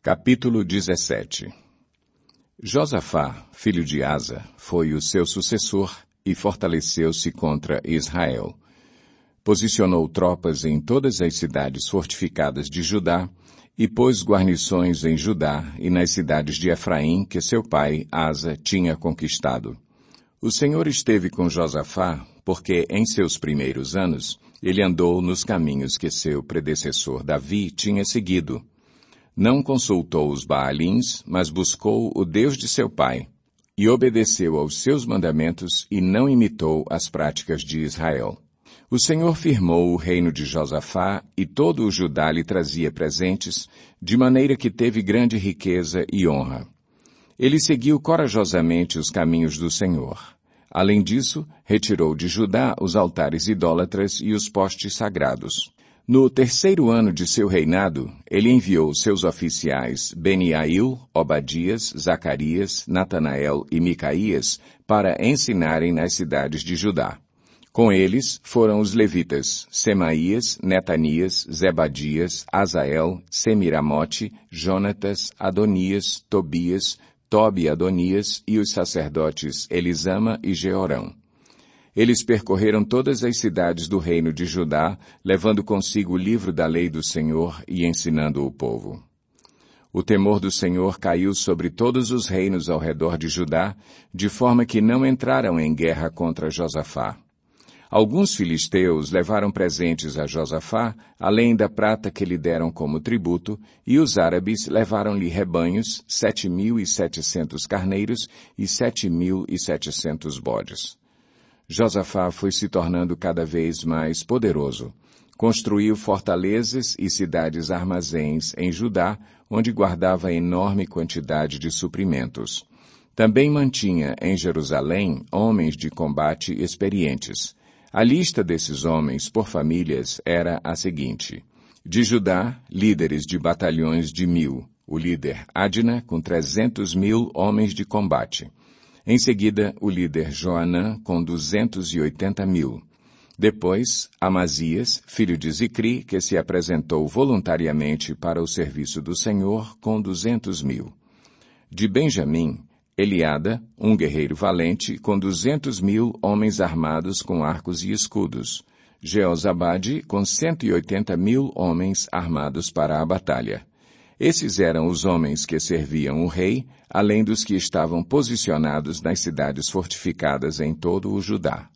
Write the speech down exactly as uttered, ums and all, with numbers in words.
Capítulo dezessete. Josafá, filho de Asa, foi o seu sucessor e fortaleceu-se contra Israel. Posicionou tropas em todas as cidades fortificadas de Judá e pôs guarnições em Judá e nas cidades de Efraim que seu pai, Asa, tinha conquistado. O Senhor esteve com Josafá porque, em seus primeiros anos, ele andou nos caminhos que seu predecessor Davi tinha seguido. Não consultou os Baalins, mas buscou o Deus de seu pai, e obedeceu aos seus mandamentos e não imitou as práticas de Israel. O Senhor firmou o reino de Josafá e todo o Judá lhe trazia presentes, de maneira que teve grande riqueza e honra. Ele seguiu corajosamente os caminhos do Senhor. Além disso, retirou de Judá os altares idólatras e os postes sagrados. No terceiro ano de seu reinado, ele enviou seus oficiais Beniail, Obadias, Zacarias, Natanael e Micaías para ensinarem nas cidades de Judá. Com eles foram os levitas Semaías, Netanias, Zebadias, Asael, Semiramote, Jonatas, Adonias, Tobias, Tobi Adonias e os sacerdotes Elisama e Jeorão. Eles percorreram todas as cidades do reino de Judá, levando consigo o livro da lei do Senhor e ensinando o povo. O temor do Senhor caiu sobre todos os reinos ao redor de Judá, de forma que não entraram em guerra contra Josafá. Alguns filisteus levaram presentes a Josafá, além da prata que lhe deram como tributo, e os árabes levaram-lhe rebanhos, sete mil e setecentos carneiros e sete mil e setecentos bodes. Josafá foi se tornando cada vez mais poderoso. Construiu fortalezas e cidades armazéns em Judá, onde guardava enorme quantidade de suprimentos. Também mantinha em Jerusalém homens de combate experientes. A lista desses homens por famílias era a seguinte: de Judá, líderes de batalhões de mil, o líder Adna, com trezentos mil homens de combate. Em seguida, o líder Joanã, com duzentos e oitenta mil. Depois, Amazias, filho de Zicri, que se apresentou voluntariamente para o serviço do Senhor, com duzentos mil. De Benjamim, Eliada, um guerreiro valente, com duzentos mil homens armados com arcos e escudos. Jeozabade, com cento e oitenta mil homens armados para a batalha. Esses eram os homens que serviam o rei, além dos que estavam posicionados nas cidades fortificadas em todo o Judá.